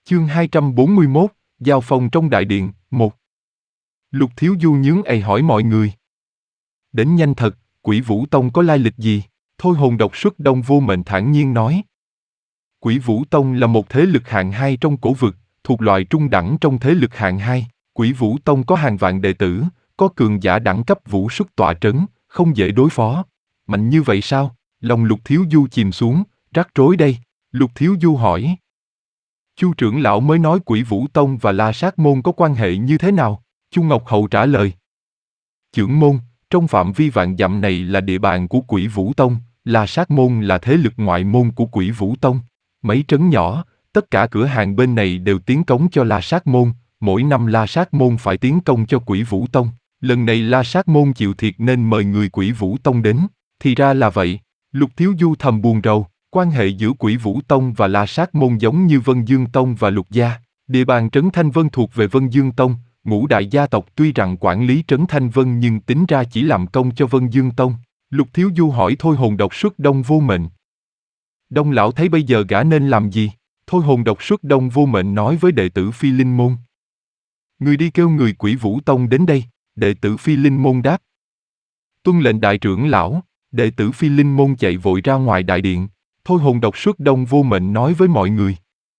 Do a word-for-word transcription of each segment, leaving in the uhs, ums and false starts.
Chương hai trăm bốn mươi mốt, Giao phong trong đại điện, một. Lục Thiếu Du nhướng ày hỏi mọi người. Đến nhanh thật, Quỷ Vũ Tông có lai lịch gì? Thôi hồn độc xuất Đông Vô Mệnh thản nhiên nói. Quỷ Vũ Tông là một thế lực hạng hai trong cổ vực, thuộc loại trung đẳng trong thế lực hạng hai. Quỷ Vũ Tông có hàng vạn đệ tử, có cường giả đẳng cấp vũ xuất tọa trấn, không dễ đối phó. Mạnh như vậy sao? Lòng Lục Thiếu Du chìm xuống, rắc rối đây. Lục Thiếu Du hỏi. Chu trưởng lão mới nói Quỷ Vũ Tông và La Sát Môn có quan hệ như thế nào? Chu Ngọc Hậu trả lời. Chưởng môn, trong phạm vi vạn dặm này là địa bàn của Quỷ Vũ Tông, La Sát Môn là thế lực ngoại môn của Quỷ Vũ Tông. Mấy trấn nhỏ, tất cả cửa hàng bên này đều tiến cống cho La Sát Môn, mỗi năm La Sát Môn phải tiến công cho Quỷ Vũ Tông. Lần này La Sát Môn chịu thiệt nên mời người Quỷ Vũ Tông đến. Thì ra là vậy. Lục Thiếu Du thầm buồn rầu. Quan hệ giữa Quỷ Vũ Tông và La Sát Môn giống như Vân Dương Tông và Lục Gia. Địa bàn Trấn Thanh Vân thuộc về Vân Dương Tông, ngũ đại gia tộc tuy rằng quản lý Trấn Thanh Vân nhưng tính ra chỉ làm công cho Vân Dương Tông. Lục Thiếu Du hỏi Thôi hồn độc xuất Đông Vô Mệnh. Đông lão thấy bây giờ gã nên làm gì? Thôi hồn độc xuất Đông Vô Mệnh nói với đệ tử Phi Linh Môn. Người đi kêu người Quỷ Vũ Tông đến đây, đệ tử Phi Linh Môn đáp. Tuân lệnh đại trưởng lão, đệ tử Phi Linh Môn chạy vội ra ngoài đại điện. Thôi hồn độc xuất Đông Vô Mệnh nói với mọi người.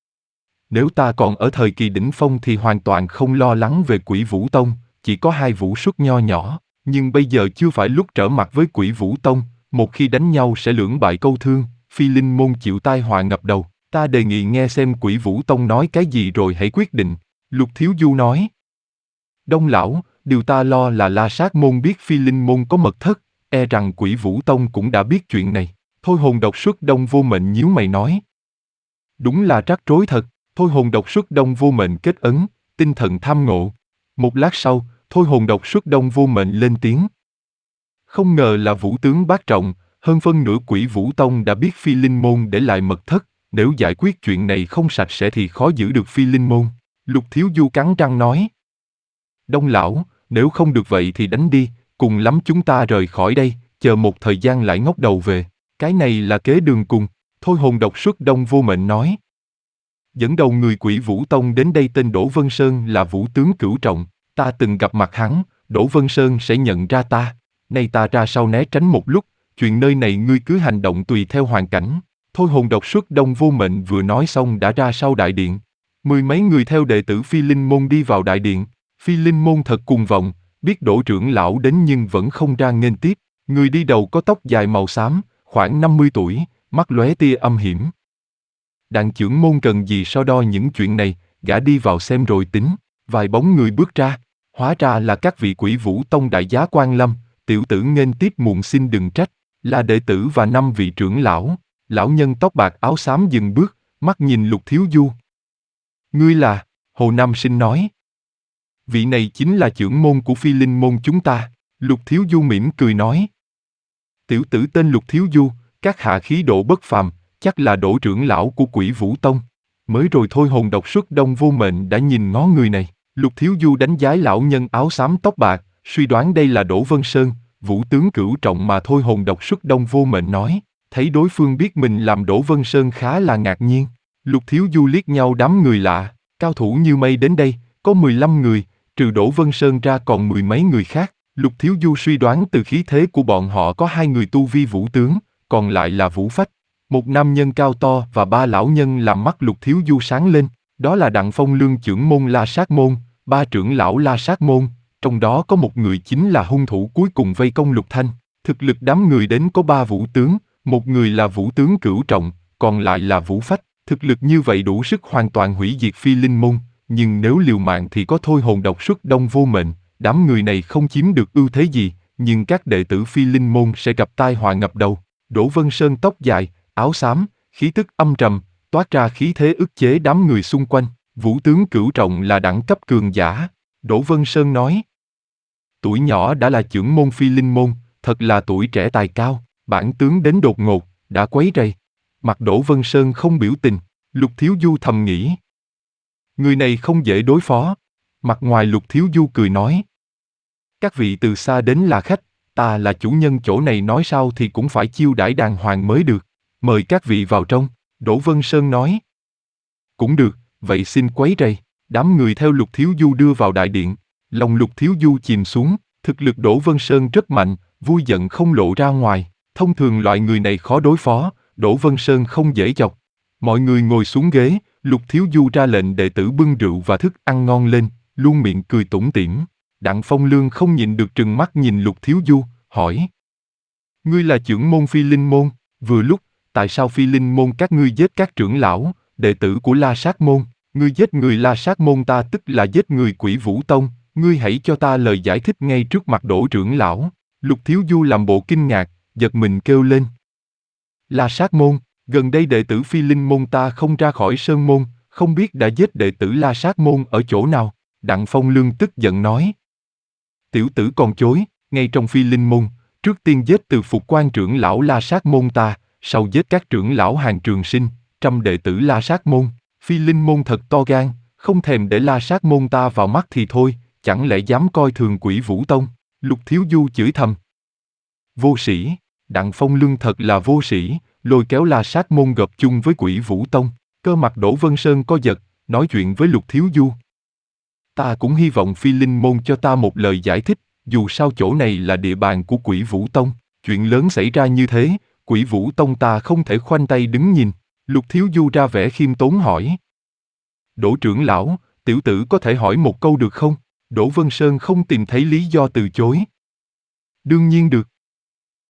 Nếu ta còn ở thời kỳ đỉnh phong thì hoàn toàn không lo lắng về Quỷ Vũ Tông, chỉ có hai vũ xuất nho nhỏ, nhưng bây giờ chưa phải lúc trở mặt với Quỷ Vũ Tông, một khi đánh nhau sẽ lưỡng bại câu thương, Phi Linh Môn chịu tai họa ngập đầu, ta đề nghị nghe xem Quỷ Vũ Tông nói cái gì rồi hãy quyết định, Lục Thiếu Du nói. Đông lão, điều ta lo là La Sát Môn biết Phi Linh Môn có mật thất, e rằng Quỷ Vũ Tông cũng đã biết chuyện này. Thôi hồn độc xuất Đông Vô Mệnh nhíu mày nói. Đúng là rắc rối thật, Thôi hồn độc xuất Đông Vô Mệnh kết ấn, tinh thần tham ngộ. Một lát sau, Thôi hồn độc xuất Đông Vô Mệnh lên tiếng. Không ngờ là vũ tướng bát trọng, hơn phân nửa Quỷ Vũ Tông đã biết Phi Linh Môn để lại mật thất, nếu giải quyết chuyện này không sạch sẽ thì khó giữ được Phi Linh Môn. Lục Thiếu Du cắn răng nói. Đông lão, nếu không được vậy thì đánh đi, cùng lắm chúng ta rời khỏi đây, chờ một thời gian lại ngóc đầu về. Cái này là kế đường cùng, Thôi hồn độc xuất Đông Vô Mệnh nói. Dẫn đầu người Quỷ Vũ Tông đến đây tên Đỗ Vân Sơn là vũ tướng cửu trọng, ta từng gặp mặt hắn, Đỗ Vân Sơn sẽ nhận ra ta. Nay ta ra sau né tránh một lúc, chuyện nơi này ngươi cứ hành động tùy theo hoàn cảnh. Thôi hồn độc xuất Đông Vô Mệnh vừa nói xong đã ra sau đại điện. Mười mấy người theo đệ tử Phi Linh Môn đi vào đại điện. Phi Linh Môn thật cuồng vọng, biết Đỗ trưởng lão đến nhưng vẫn không ra nghênh tiếp. Người đi đầu có tóc dài màu xám, khoảng năm mươi tuổi, mắt lóe tia âm hiểm. Đàn trưởng môn cần gì so đo những chuyện này, gã đi vào xem rồi tính. Vài bóng người bước ra, hóa ra là các vị Quỷ Vũ Tông đại giá Quan Lâm, tiểu tử nghênh tiếp muộn xin đừng trách, là đệ tử và năm vị trưởng lão. Lão nhân tóc bạc áo xám dừng bước, mắt nhìn Lục Thiếu Du. Ngươi là? Hồ Nam Sinh nói. Vị này chính là trưởng môn của Phi Linh Môn chúng ta. Lục Thiếu Du mỉm cười nói. Tiểu tử tên Lục Thiếu Du, các hạ khí độ bất phàm, chắc là Đỗ trưởng lão của Quỷ Vũ Tông. Mới rồi Thôi hồn độc xuất Đông Vô Mệnh đã nhìn ngó người này. Lục Thiếu Du đánh giá lão nhân áo xám tóc bạc, suy đoán đây là Đỗ Vân Sơn, vũ tướng cửu trọng mà Thôi hồn độc xuất Đông Vô Mệnh nói. Thấy đối phương biết mình làm Đỗ Vân Sơn khá là ngạc nhiên. Lục Thiếu Du liếc nhau đám người lạ, cao thủ như mây đến đây, có mười lăm người, trừ Đỗ Vân Sơn ra còn mười mấy người khác. Lục Thiếu Du suy đoán từ khí thế của bọn họ có hai người tu vi vũ tướng, còn lại là vũ phách. Một nam nhân cao to và ba lão nhân làm mắt Lục Thiếu Du sáng lên, đó là Đặng Phong Lương trưởng môn La Sát Môn, ba trưởng lão La Sát Môn, trong đó có một người chính là hung thủ cuối cùng vây công Lục Thanh. Thực lực đám người đến có ba vũ tướng, một người là vũ tướng cửu trọng, còn lại là vũ phách. Thực lực như vậy đủ sức hoàn toàn hủy diệt Phi Linh Môn, nhưng nếu liều mạng thì có Thôi hồn độc xuất Đông Vô Mệnh. Đám người này không chiếm được ưu thế gì, nhưng các đệ tử Phi Linh Môn sẽ gặp tai họa ngập đầu. Đỗ Vân Sơn tóc dài, áo xám, khí tức âm trầm, toát ra khí thế ức chế đám người xung quanh. Vũ tướng cửu trọng là đẳng cấp cường giả. Đỗ Vân Sơn nói. Tuổi nhỏ đã là trưởng môn Phi Linh Môn, thật là tuổi trẻ tài cao. Bản tướng đến đột ngột, đã quấy rầy. Mặt Đỗ Vân Sơn không biểu tình. Lục Thiếu Du thầm nghĩ. Người này không dễ đối phó. Mặt ngoài Lục Thiếu Du cười nói. Các vị từ xa đến là khách, ta là chủ nhân chỗ này nói sao thì cũng phải chiêu đãi đàng hoàng mới được. Mời các vị vào trong, Đỗ Vân Sơn nói. Cũng được, vậy xin quấy rầy. Đám người theo Lục Thiếu Du đưa vào đại điện. Lòng Lục Thiếu Du chìm xuống, thực lực Đỗ Vân Sơn rất mạnh, vui giận không lộ ra ngoài. Thông thường loại người này khó đối phó, Đỗ Vân Sơn không dễ chọc. Mọi người ngồi xuống ghế, Lục Thiếu Du ra lệnh đệ tử bưng rượu và thức ăn ngon lên, luôn miệng cười tủm tỉm. Đặng Phong Lương không nhịn được trừng mắt nhìn Lục Thiếu Du, hỏi. Ngươi là trưởng môn Phi Linh Môn, vừa lúc, tại sao Phi Linh Môn các ngươi giết các trưởng lão, đệ tử của La Sát Môn, ngươi giết người La Sát Môn ta tức là giết người Quỷ Vũ Tông, ngươi hãy cho ta lời giải thích ngay trước mặt Đỗ trưởng lão. Lục Thiếu Du làm bộ kinh ngạc, giật mình kêu lên. La Sát Môn, gần đây đệ tử Phi Linh Môn ta không ra khỏi Sơn Môn, không biết đã giết đệ tử La Sát Môn ở chỗ nào. Đặng Phong Lương tức giận nói. Tiểu tử còn chối, ngay trong Phi Linh Môn, trước tiên giết từ Phục Quan trưởng lão La Sát Môn ta, sau giết các trưởng lão Hàng Trường Sinh, trăm đệ tử La Sát Môn. Phi Linh Môn thật to gan, không thèm để La Sát Môn ta vào mắt thì thôi, chẳng lẽ dám coi thường Quỷ Vũ Tông. Lục Thiếu Du chửi thầm. Vô sĩ, Đặng Phong Lương thật là vô sĩ, lôi kéo La Sát Môn gộp chung với Quỷ Vũ Tông. Cơ mặt Đỗ Vân Sơn co giật, nói chuyện với Lục Thiếu Du. Ta cũng hy vọng Phi Linh Môn cho ta một lời giải thích, dù sao chỗ này là địa bàn của Quỷ Vũ Tông, chuyện lớn xảy ra như thế, Quỷ Vũ Tông ta không thể khoanh tay đứng nhìn. Lục Thiếu Du ra vẻ khiêm tốn hỏi. Đỗ trưởng lão, tiểu tử có thể hỏi một câu được không? Đỗ Vân Sơn không tìm thấy lý do từ chối. Đương nhiên được.